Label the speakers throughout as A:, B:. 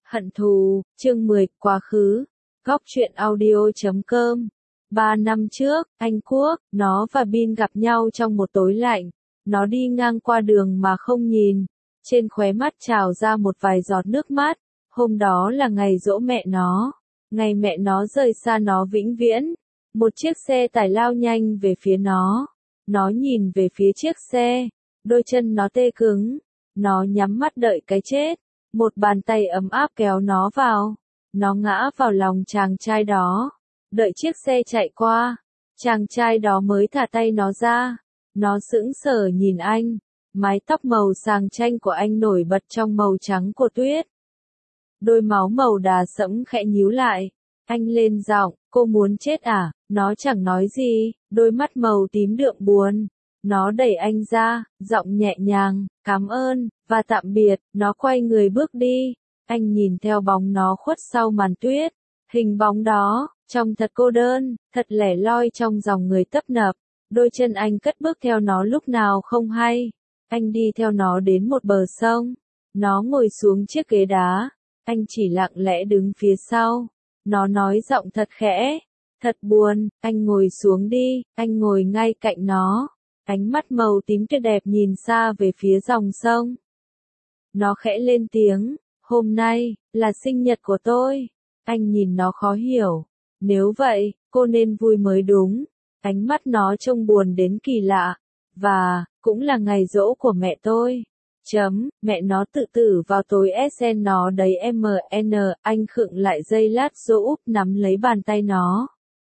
A: Hận thù, chương 10, quá khứ. Góc truyện audio.com. 3 năm trước, Anh Quốc, nó và Bin gặp nhau trong một tối lạnh. Nó đi ngang qua đường mà không nhìn. Trên khóe mắt trào ra một vài giọt nước mắt. Hôm đó là ngày giỗ mẹ nó. Ngày mẹ nó rời xa nó vĩnh viễn. Một chiếc xe tải lao nhanh về phía nó. Nó nhìn về phía chiếc xe. Đôi chân nó tê cứng. Nó nhắm mắt đợi cái chết. Một bàn tay ấm áp kéo nó vào. Nó ngã vào lòng chàng trai đó. Đợi chiếc xe chạy qua. Chàng trai đó mới thả tay nó ra. Nó sững sờ nhìn anh. Mái tóc màu sàng chanh của anh nổi bật trong màu trắng của tuyết. Đôi máu màu đà sẫm khẽ nhíu lại. Anh lên giọng, cô muốn chết à? Nó chẳng nói gì, đôi mắt màu tím đượm buồn. Nó đẩy anh ra, giọng nhẹ nhàng, cảm ơn, và tạm biệt. Nó quay người bước đi. Anh nhìn theo bóng nó khuất sau màn tuyết. Hình bóng đó, trông thật cô đơn, thật lẻ loi trong dòng người tấp nập. Đôi chân anh cất bước theo nó lúc nào không hay. Anh đi theo nó đến một bờ sông. Nó ngồi xuống chiếc ghế đá. Anh chỉ lặng lẽ đứng phía sau. Nó nói giọng thật khẽ. Thật buồn, anh ngồi xuống đi. Anh ngồi ngay cạnh nó. Ánh mắt màu tím tuyệt đẹp nhìn xa về phía dòng sông. Nó khẽ lên tiếng. Hôm nay, là sinh nhật của tôi. Anh nhìn nó khó hiểu. Nếu vậy, cô nên vui mới đúng. Ánh mắt nó trông buồn đến kỳ lạ. Và, cũng là ngày giỗ của mẹ tôi. Mẹ nó tự tử vào tối SN nó đấy MN. Anh khựng lại giây lát rồi úp nắm lấy bàn tay nó.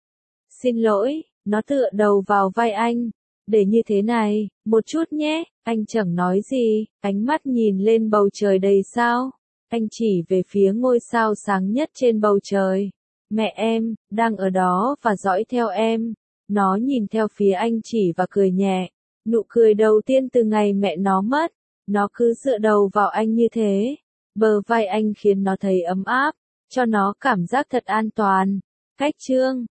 A: Xin lỗi, nó tựa đầu vào vai anh. Để như thế này, một chút nhé. Anh chẳng nói gì, ánh mắt nhìn lên bầu trời đầy sao. Anh chỉ về phía ngôi sao sáng nhất trên bầu trời. Mẹ em, đang ở đó và dõi theo em. Nó nhìn theo phía anh chỉ và cười nhẹ. Nụ cười đầu tiên từ ngày mẹ nó mất. Nó cứ dựa đầu vào anh như thế. Bờ vai anh khiến nó thấy ấm áp. Cho nó cảm giác thật an toàn. Cách chương